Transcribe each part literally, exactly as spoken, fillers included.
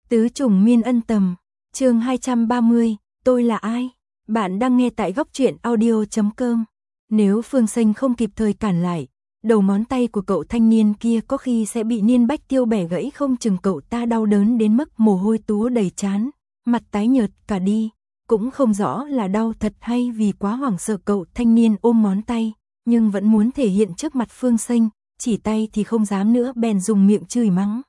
Tứ trùng miên ân tầm, chương hai trăm ba mươi, tôi là ai? Bạn đang nghe tại góc truyện audio chấm com. Nếu Phương Xanh không kịp thời cản lại, đầu ngón tay của cậu thanh niên kia có khi sẽ bị Niên Bách Tiêu bẻ gãy, không chừng cậu ta đau đớn đến mức mồ hôi túa đầy trán, mặt tái nhợt cả đi, cũng không rõ là đau thật hay vì quá hoảng sợ. Cậu thanh niên ôm ngón tay, nhưng vẫn muốn thể hiện trước mặt Phương Xanh, chỉ tay thì không dám nữa, bèn dùng miệng chửi mắng.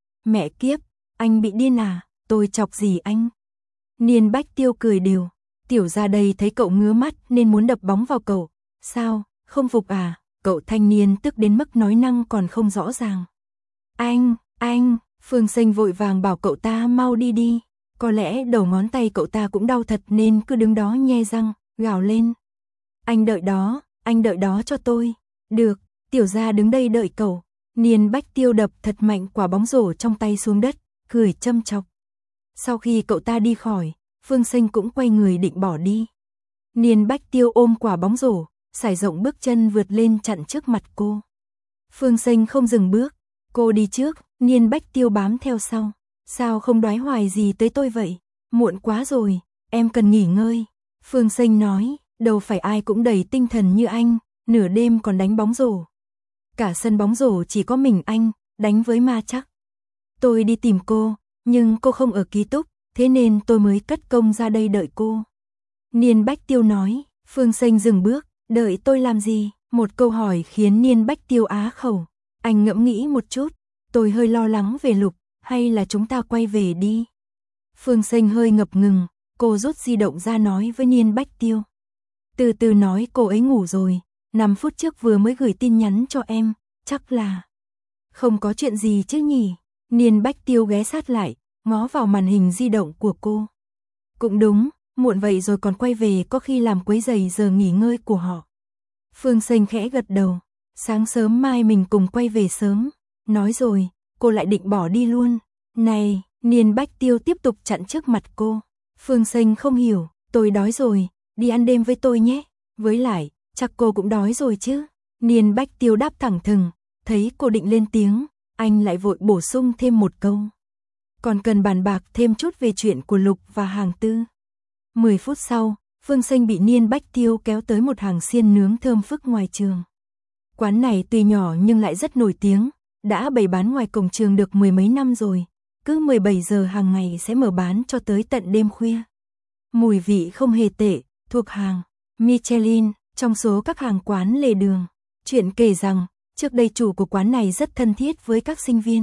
Mẹ kiếp, anh bị điên à, tôi chọc gì anh? Niên Bách Tiêu cười đều, tiểu ra đây thấy cậu ngứa mắt nên muốn đập bóng vào cậu, sao, không phục à? Cậu thanh niên tức đến mức nói năng còn không rõ ràng. Anh, anh, Phương Xanh vội vàng bảo cậu ta mau đi đi, có lẽ đầu ngón tay cậu ta cũng đau thật nên cứ đứng đó nhe răng, gào lên. Anh đợi đó, anh đợi đó cho tôi. Được, tiểu gia đứng đây đợi cậu. Niên Bách Tiêu đập thật mạnh quả bóng rổ trong tay xuống đất, cười châm chọc. Sau khi cậu ta đi khỏi, Phương Xanh cũng quay người định bỏ đi. Niên Bách Tiêu ôm quả bóng rổ, sải rộng bước chân vượt lên chặn trước mặt cô. Phương Xanh không dừng bước, cô đi trước, Niên Bách Tiêu bám theo sau. Sao không đoái hoài gì tới tôi vậy? Muộn quá rồi, em cần nghỉ ngơi. Phương Xanh nói, đâu phải ai cũng đầy tinh thần như anh, nửa đêm còn đánh bóng rổ. Cả sân bóng rổ chỉ có mình anh, đánh với ma chắc. Tôi đi tìm cô, nhưng cô không ở ký túc, thế nên tôi mới cất công ra đây đợi cô. Niên Bách Tiêu nói. Phương Xanh dừng bước, đợi tôi làm gì? Một câu hỏi khiến Niên Bách Tiêu á khẩu. Anh ngẫm nghĩ một chút, tôi hơi lo lắng về Lục, hay là chúng ta quay về đi? Phương Xanh hơi ngập ngừng, cô rút di động ra nói với Niên Bách Tiêu. Từ từ nói, cô ấy ngủ rồi, năm phút trước vừa mới gửi tin nhắn cho em, chắc là... Không có chuyện gì chứ nhỉ? Niên Bách Tiêu ghé sát lại, ngó vào màn hình di động của cô. Cũng đúng, muộn vậy rồi còn quay về có khi làm quấy rầy giờ nghỉ ngơi của họ. Phương Xanh khẽ gật đầu, sáng sớm mai mình cùng quay về sớm. Nói rồi, cô lại định bỏ đi luôn. Này, Niên Bách Tiêu tiếp tục chặn trước mặt cô. Phương Xanh không hiểu, tôi đói rồi, đi ăn đêm với tôi nhé. Với lại, chắc cô cũng đói rồi chứ. Niên Bách Tiêu đáp thẳng thừng, thấy cô định lên tiếng, anh lại vội bổ sung thêm một câu. Còn cần bàn bạc thêm chút về chuyện của Lục và hàng Tư. Mười phút sau, Phương Xanh bị Niên Bách Tiêu kéo tới một hàng xiên nướng thơm phức ngoài trường. Quán này tuy nhỏ nhưng lại rất nổi tiếng, đã bày bán ngoài cổng trường được mười mấy năm rồi, cứ mười bảy giờ hàng ngày sẽ mở bán cho tới tận đêm khuya. Mùi vị không hề tệ, thuộc hàng Michelin, trong số các hàng quán lề đường. Chuyện kể rằng, trước đây chủ của quán này rất thân thiết với các sinh viên.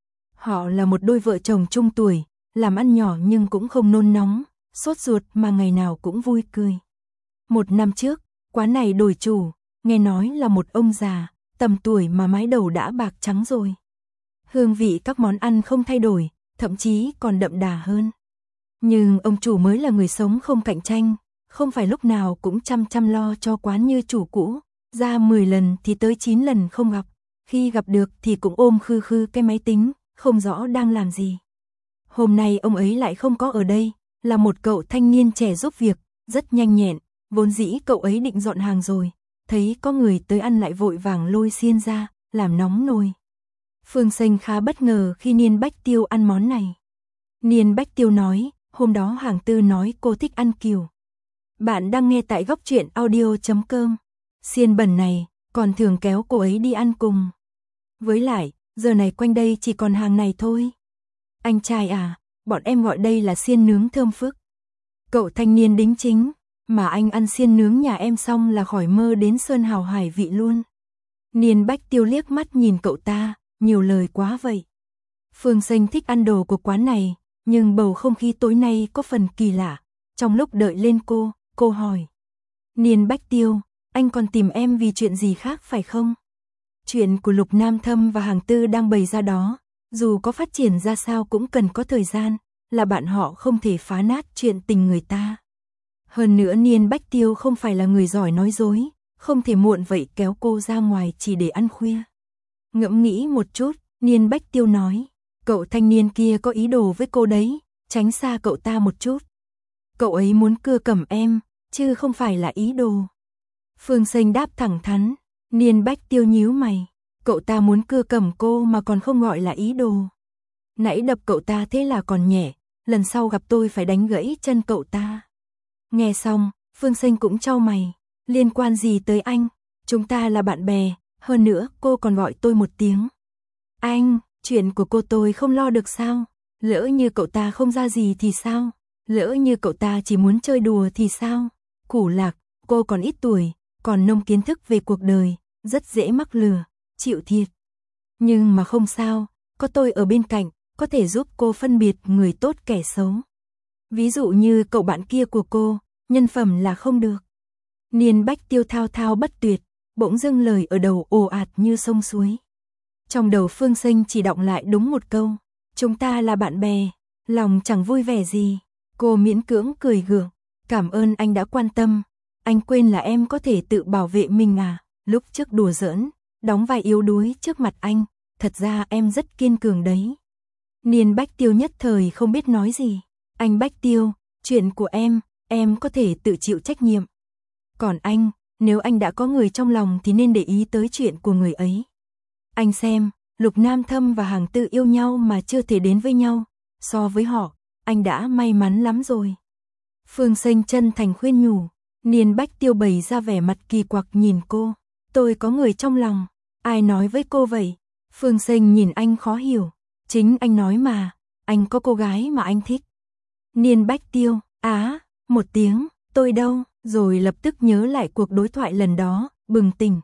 Họ là một đôi vợ chồng trung tuổi, làm ăn nhỏ nhưng cũng không nôn nóng, sốt ruột mà ngày nào cũng vui cười. Một năm trước, quán này đổi chủ, nghe nói là một ông già, tầm tuổi mà mái đầu đã bạc trắng rồi. Hương vị các món ăn không thay đổi, thậm chí còn đậm đà hơn. Nhưng ông chủ mới là người sống không cạnh tranh, không phải lúc nào cũng chăm chăm lo cho quán như chủ cũ, ra mười lần thì tới chín lần không gặp, khi gặp được thì cũng ôm khư khư cái máy tính, không rõ đang làm gì. Hôm nay ông ấy lại không có ở đây, là một cậu thanh niên trẻ giúp việc, rất nhanh nhẹn, vốn dĩ cậu ấy định dọn hàng rồi, thấy có người tới ăn lại vội vàng lôi xiên ra, làm nóng nồi. Phương Xanh khá bất ngờ khi Niên Bách Tiêu ăn món này. Niên Bách Tiêu nói, hôm đó hàng Tư nói cô thích ăn cừu. Bạn đang nghe tại góc truyện audio chấm com. Xiên bẩn này, còn thường kéo cô ấy đi ăn cùng. Với lại, giờ này quanh đây chỉ còn hàng này thôi. Anh trai à, bọn em gọi đây là xiên nướng thơm phức. Cậu thanh niên đính chính, mà anh ăn xiên nướng nhà em xong là khỏi mơ đến sơn hào hải vị luôn. Niên Bách Tiêu liếc mắt nhìn cậu ta, nhiều lời quá vậy. Phương Xanh thích ăn đồ của quán này, nhưng bầu không khí tối nay có phần kỳ lạ. Trong lúc đợi lên cô, cô hỏi. Niên Bách Tiêu, anh còn tìm em vì chuyện gì khác phải không? Chuyện của Lục Nam Thâm và hàng Tư đang bày ra đó, dù có phát triển ra sao cũng cần có thời gian, là bạn họ không thể phá nát chuyện tình người ta. Hơn nữa Niên Bách Tiêu không phải là người giỏi nói dối, không thể muộn vậy kéo cô ra ngoài chỉ để ăn khuya. Ngẫm nghĩ một chút, Niên Bách Tiêu nói, cậu thanh niên kia có ý đồ với cô đấy, tránh xa cậu ta một chút. Cậu ấy muốn cưa cầm em, chứ không phải là ý đồ. Phương Xanh đáp thẳng thắn. Niên Bách Tiêu nhíu mày, cậu ta muốn cưa cầm cô mà còn không gọi là ý đồ. Nãy đập cậu ta thế là còn nhẹ, lần sau gặp tôi phải đánh gãy chân cậu ta. Nghe xong, Phương Sinh cũng chau mày, liên quan gì tới anh, chúng ta là bạn bè, hơn nữa cô còn gọi tôi một tiếng. Anh, chuyện của cô tôi không lo được sao, lỡ như cậu ta không ra gì thì sao, lỡ như cậu ta chỉ muốn chơi đùa thì sao. Củ Lạc, cô còn ít tuổi, còn nông kiến thức về cuộc đời, rất dễ mắc lừa, chịu thiệt. Nhưng mà không sao, có tôi ở bên cạnh, có thể giúp cô phân biệt người tốt kẻ xấu. Ví dụ như cậu bạn kia của cô, nhân phẩm là không được. Niên Bách Tiêu thao thao bất tuyệt, bỗng dưng lời ở đầu ồ ạt như sông suối. Trong đầu Phương Sinh chỉ đọng lại đúng một câu, chúng ta là bạn bè, lòng chẳng vui vẻ gì. Cô miễn cưỡng cười gượng, cảm ơn anh đã quan tâm, anh quên là em có thể tự bảo vệ mình à, lúc trước đùa giỡn, đóng vai yếu đuối trước mặt anh, thật ra em rất kiên cường đấy. Niên Bách Tiêu nhất thời không biết nói gì, anh Bách Tiêu, chuyện của em, em có thể tự chịu trách nhiệm. Còn anh, nếu anh đã có người trong lòng thì nên để ý tới chuyện của người ấy. Anh xem, Lục Nam Thâm và Hàng Tư yêu nhau mà chưa thể đến với nhau, so với họ, anh đã may mắn lắm rồi. Phương Sinh chân thành khuyên nhủ, Niên Bách Tiêu bày ra vẻ mặt kỳ quặc nhìn cô, tôi có người trong lòng, ai nói với cô vậy? Phương Sinh nhìn anh khó hiểu, chính anh nói mà, anh có cô gái mà anh thích. Niên Bách Tiêu, á, một tiếng, tôi đâu, rồi lập tức nhớ lại cuộc đối thoại lần đó, bừng tỉnh.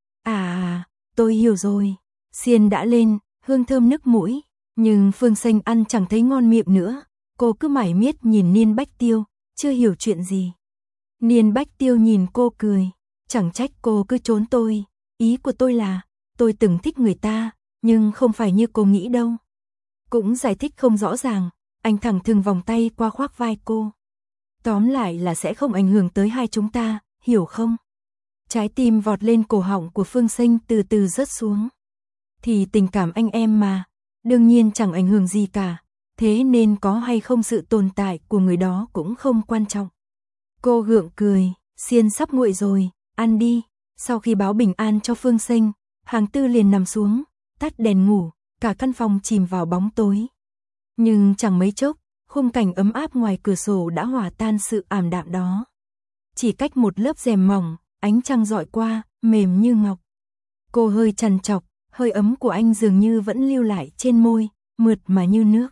À, tôi hiểu rồi, xiên đã lên, hương thơm nức mũi, nhưng Phương Sinh ăn chẳng thấy ngon miệng nữa, cô cứ mải miết nhìn Niên Bách Tiêu, chưa hiểu chuyện gì. Niên Bách Tiêu nhìn cô cười, chẳng trách cô cứ trốn tôi, ý của tôi là, tôi từng thích người ta, nhưng không phải như cô nghĩ đâu. Cũng giải thích không rõ ràng, anh thẳng thừng vòng tay qua khoác vai cô. Tóm lại là sẽ không ảnh hưởng tới hai chúng ta, hiểu không? Trái tim vọt lên cổ họng của Phương Sinh từ từ rớt xuống. Thì tình cảm anh em mà, đương nhiên chẳng ảnh hưởng gì cả, thế nên có hay không sự tồn tại của người đó cũng không quan trọng. Cô gượng cười, xiên sắp nguội rồi, ăn đi. Sau khi báo bình an cho Phương Sinh, Hàng Tư liền nằm xuống, tắt đèn ngủ, cả căn phòng chìm vào bóng tối. Nhưng chẳng mấy chốc, khung cảnh ấm áp ngoài cửa sổ đã hòa tan sự ảm đạm đó. Chỉ cách một lớp rèm mỏng, ánh trăng dọi qua, mềm như ngọc. Cô hơi trằn trọc, hơi ấm của anh dường như vẫn lưu lại trên môi, mượt mà như nước.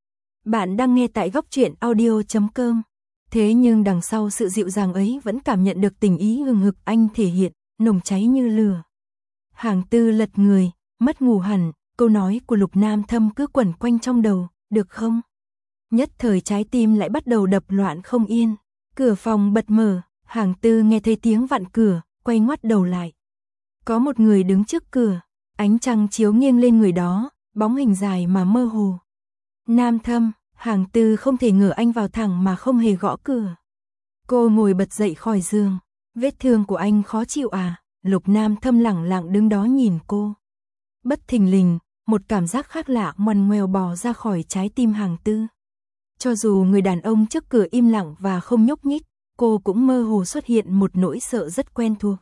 Bạn đang nghe tại góc truyện audio chấm com. Thế nhưng đằng sau sự dịu dàng ấy vẫn cảm nhận được tình ý hừng hực anh thể hiện, nồng cháy như lửa. Hàng Tư lật người, mất ngủ hẳn, câu nói của Lục Nam Thâm cứ quẩn quanh trong đầu, được không? Nhất thời trái tim lại bắt đầu đập loạn không yên. Cửa phòng bật mở, Hàng Tư nghe thấy tiếng vặn cửa, quay ngoắt đầu lại. Có một người đứng trước cửa, ánh trăng chiếu nghiêng lên người đó, bóng hình dài mà mơ hồ. Nam Thâm, Hàng Tư không thể ngờ anh vào thẳng mà không hề gõ cửa. Cô ngồi bật dậy khỏi giường, vết thương của anh khó chịu à? Lục Nam Thâm lẳng lặng đứng đó nhìn cô. Bất thình lình, một cảm giác khác lạ ngoằn ngoèo bò ra khỏi trái tim Hàng Tư. Cho dù người đàn ông trước cửa im lặng và không nhúc nhích, cô cũng mơ hồ xuất hiện một nỗi sợ rất quen thuộc.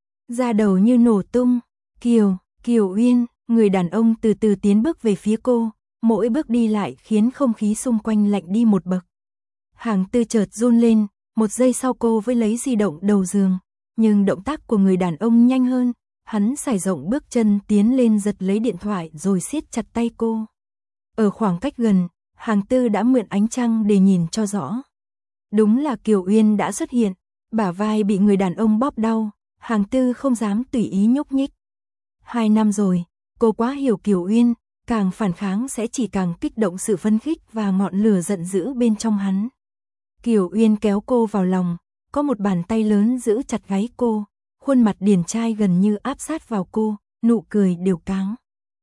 Da đầu như nổ tung, Kiều, Kiều Uyên, người đàn ông từ từ tiến bước về phía cô, mỗi bước đi lại khiến không khí xung quanh lạnh đi một bậc. Hàng Tư chợt run lên, một giây sau cô với lấy di động đầu giường, nhưng động tác của người đàn ông nhanh hơn, hắn sải rộng bước chân tiến lên giật lấy điện thoại rồi siết chặt tay cô. Ở khoảng cách gần, Hàng Tư đã mượn ánh trăng để nhìn cho rõ. Đúng là Kiều Uyên đã xuất hiện, bả vai bị người đàn ông bóp đau, Hàng Tư không dám tùy ý nhúc nhích. Hai năm rồi, cô quá hiểu Kiều Uyên, càng phản kháng sẽ chỉ càng kích động sự phấn khích và ngọn lửa giận dữ bên trong hắn. Kiều Uyên kéo cô vào lòng, có một bàn tay lớn giữ chặt gáy cô, khuôn mặt điển trai gần như áp sát vào cô, nụ cười đều cáng.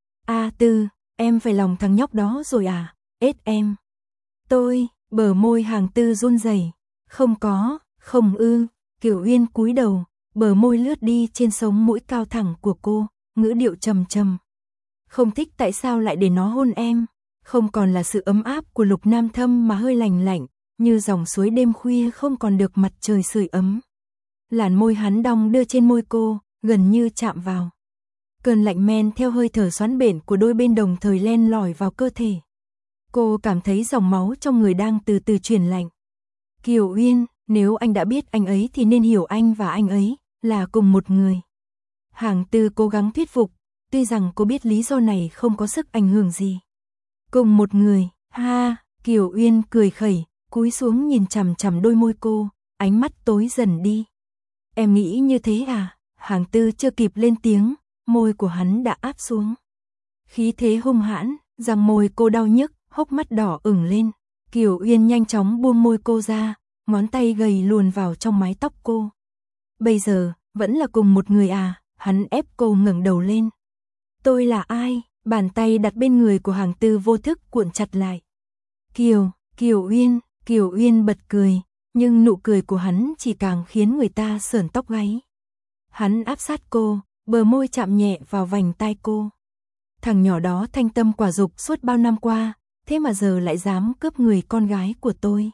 A Tư, em phải lòng thằng nhóc đó rồi à? Ết em. Tôi, bờ môi Hàng Tư run rẩy. Không có, không ư. Kiều Uyên cúi đầu, bờ môi lướt đi trên sống mũi cao thẳng của cô, ngữ điệu trầm trầm. Không thích tại sao lại để nó hôn em? Không còn là sự ấm áp của Lục Nam Thâm mà hơi lạnh lạnh, như dòng suối đêm khuya không còn được mặt trời sưởi ấm. Làn môi hắn đong đưa trên môi cô, gần như chạm vào. Cơn lạnh men theo hơi thở xoắn bển của đôi bên đồng thời len lỏi vào cơ thể. Cô cảm thấy dòng máu trong người đang từ từ chuyển lạnh. Kiều Uyên, nếu anh đã biết anh ấy thì nên hiểu anh và anh ấy là cùng một người. Hàng Tư cố gắng thuyết phục, tuy rằng cô biết lý do này không có sức ảnh hưởng gì. Cùng một người, ha, Kiều Uyên cười khẩy, cúi xuống nhìn chằm chằm đôi môi cô, ánh mắt tối dần đi. Em nghĩ như thế à? Hàng Tư chưa kịp lên tiếng, môi của hắn đã áp xuống. Khí thế hung hãn, răng môi cô đau nhức, hốc mắt đỏ ửng lên. Kiều Uyên nhanh chóng buông môi cô ra, ngón tay gầy luồn vào trong mái tóc cô. Bây giờ, vẫn là cùng một người à? Hắn ép cô ngẩng đầu lên. Tôi là ai? Bàn tay đặt bên người của Hàng Tư vô thức cuộn chặt lại. Kiều, Kiều Uyên, Kiều Uyên bật cười, nhưng nụ cười của hắn chỉ càng khiến người ta sởn tóc gáy. Hắn áp sát cô, bờ môi chạm nhẹ vào vành tai cô. Thằng nhỏ đó thanh tâm quả dục suốt bao năm qua, thế mà giờ lại dám cướp người con gái của tôi.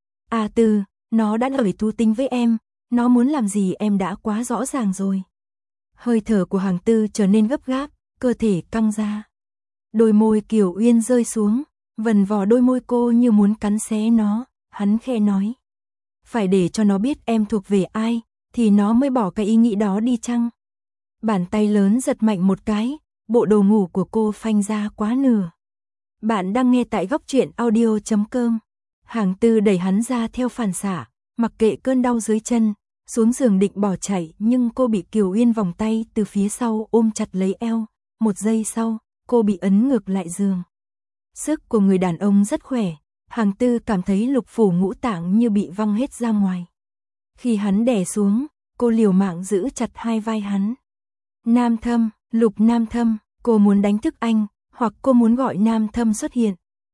À Tư, nó đã nổi thú tính với em, nó muốn làm gì em đã quá rõ ràng rồi. Hơi thở của Hàng Tư trở nên gấp gáp, cơ thể căng ra. Đôi môi Kiều Uyên rơi xuống, vần vò đôi môi cô như muốn cắn xé nó, hắn khẽ nói. Phải để cho nó biết em thuộc về ai, thì nó mới bỏ cái ý nghĩ đó đi chăng? Bàn tay lớn giật mạnh một cái, bộ đồ ngủ của cô phanh ra quá nửa. Bạn đang nghe tại góc truyện audio chấm com. Hàng Tư đẩy hắn ra theo phản xạ, mặc kệ cơn đau dưới chân, xuống giường định bỏ chạy nhưng cô bị Kiều Uyên vòng tay từ phía sau ôm chặt lấy eo. Một giây sau, cô bị ấn ngược lại giường. Sức của người đàn ông rất khỏe, Hàng Tư cảm thấy lục phủ ngũ tạng như bị văng hết ra ngoài. Khi hắn đè xuống, cô liều mạng giữ chặt hai vai hắn. Nam Thâm, Lục Nam Thâm, cô muốn đánh thức anh, hoặc cô muốn gọi Nam Thâm xuất hiện.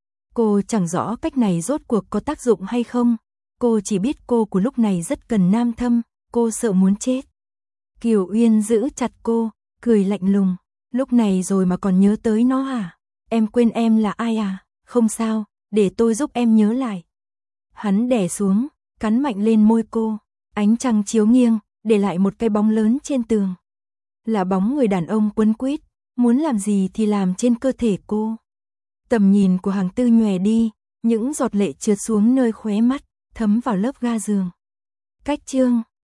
Cô chẳng rõ cách này rốt cuộc có tác dụng hay không, cô chỉ biết cô của lúc này rất cần Nam Thâm, cô sợ muốn chết. Kiều Uyên giữ chặt cô, cười lạnh lùng, lúc này rồi mà còn nhớ tới nó à? Em quên em là ai à? Không sao, để tôi giúp em nhớ lại. Hắn đè xuống, cắn mạnh lên môi cô, ánh trăng chiếu nghiêng, để lại một cái bóng lớn trên tường. Là bóng người đàn ông quấn quýt, muốn làm gì thì làm trên cơ thể cô. Tầm nhìn của Hàng Tư nhòe đi, những giọt lệ trượt xuống nơi khóe mắt, thấm vào lớp ga giường. Cách chương